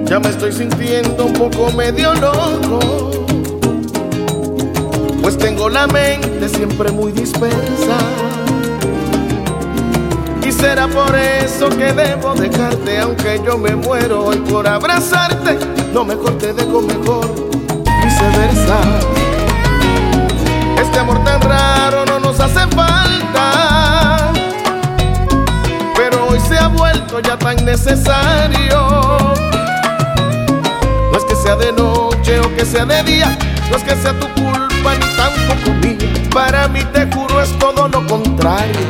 Ya me estoy sintiendo un poco medio loco, pues tengo la mente siempre muy dispersa. Y será por eso que debo dejarte, aunque yo me muero hoy por abrazarte. No, mejor te dejo, mejor viceversa. Este amor tan raro no nos hace falta, pero hoy se ha vuelto ya tan necesario. No es que sea de noche o que sea de día, no es que sea tu culpa ni tampoco mía. Para mí, te juro, es todo lo contrario.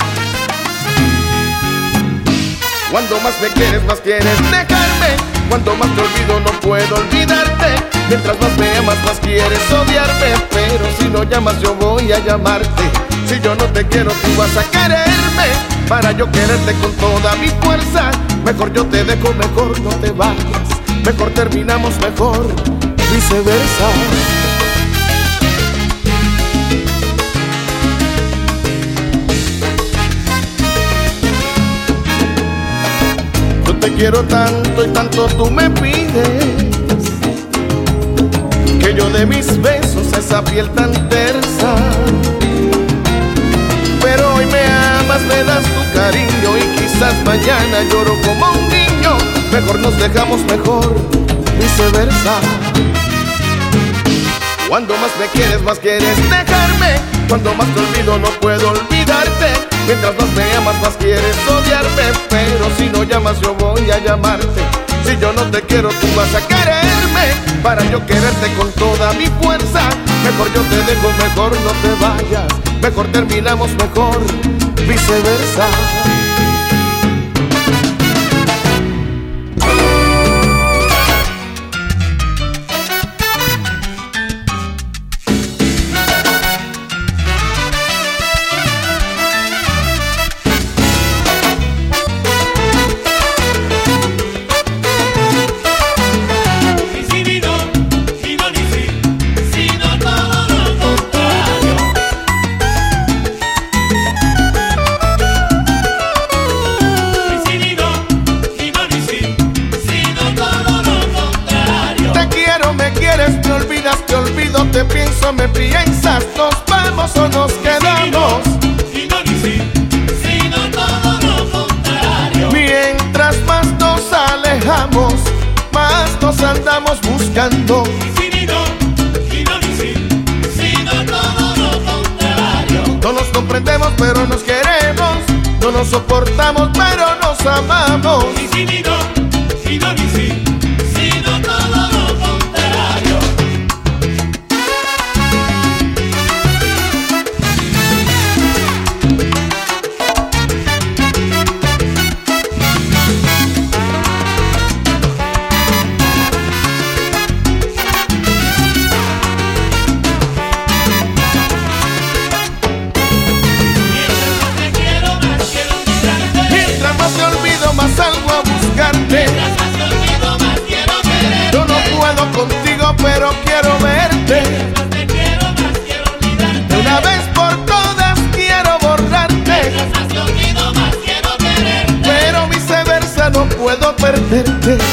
Cuando más me quieres, más quieres dejarme. Cuando más te olvido, no puedo olvidarte. Mientras más me amas, más quieres odiarme. Pero si no llamas, yo voy a llamarte. Si yo no te quiero, tú vas a quererme. Para yo quererte con toda mi fuerza, mejor yo te dejo, mejor no te vayas. Mejor terminamos, mejor viceversa. Te quiero tanto y tanto tú me pides, que yo de mis besos esa piel tan tersa. Pero hoy me amas, me das tu cariño, y quizás mañana lloro como un niño. Mejor nos dejamos, mejor viceversa. Cuando más me quieres, más quieres dejarme. Cuando más te olvido, no puedo olvidarte. Mientras más me amas, más quieres odiarme. Pero si no llamas, yo voy a llamarte. Si yo no te quiero, tú vas a quererme. Para yo quererte con toda mi fuerza, mejor yo te dejo, mejor no te vayas. Mejor terminamos, mejor viceversa. Te pienso, me piensas, nos vamos o nos quedamos. Si no, ni si, sino todo lo contrario. Mientras más nos alejamos, más nos andamos buscando. Si ni no, ni si, sino todo lo contrario. No nos comprendemos, pero nos queremos. No nos soportamos, pero nos amamos. Si ni no, ni si, sino todo lo contrario. Más salgo a buscarte. Yo no puedo contigo, pero quiero verte. De una vez por todas quiero borrarte. Pero viceversa, no puedo perderte.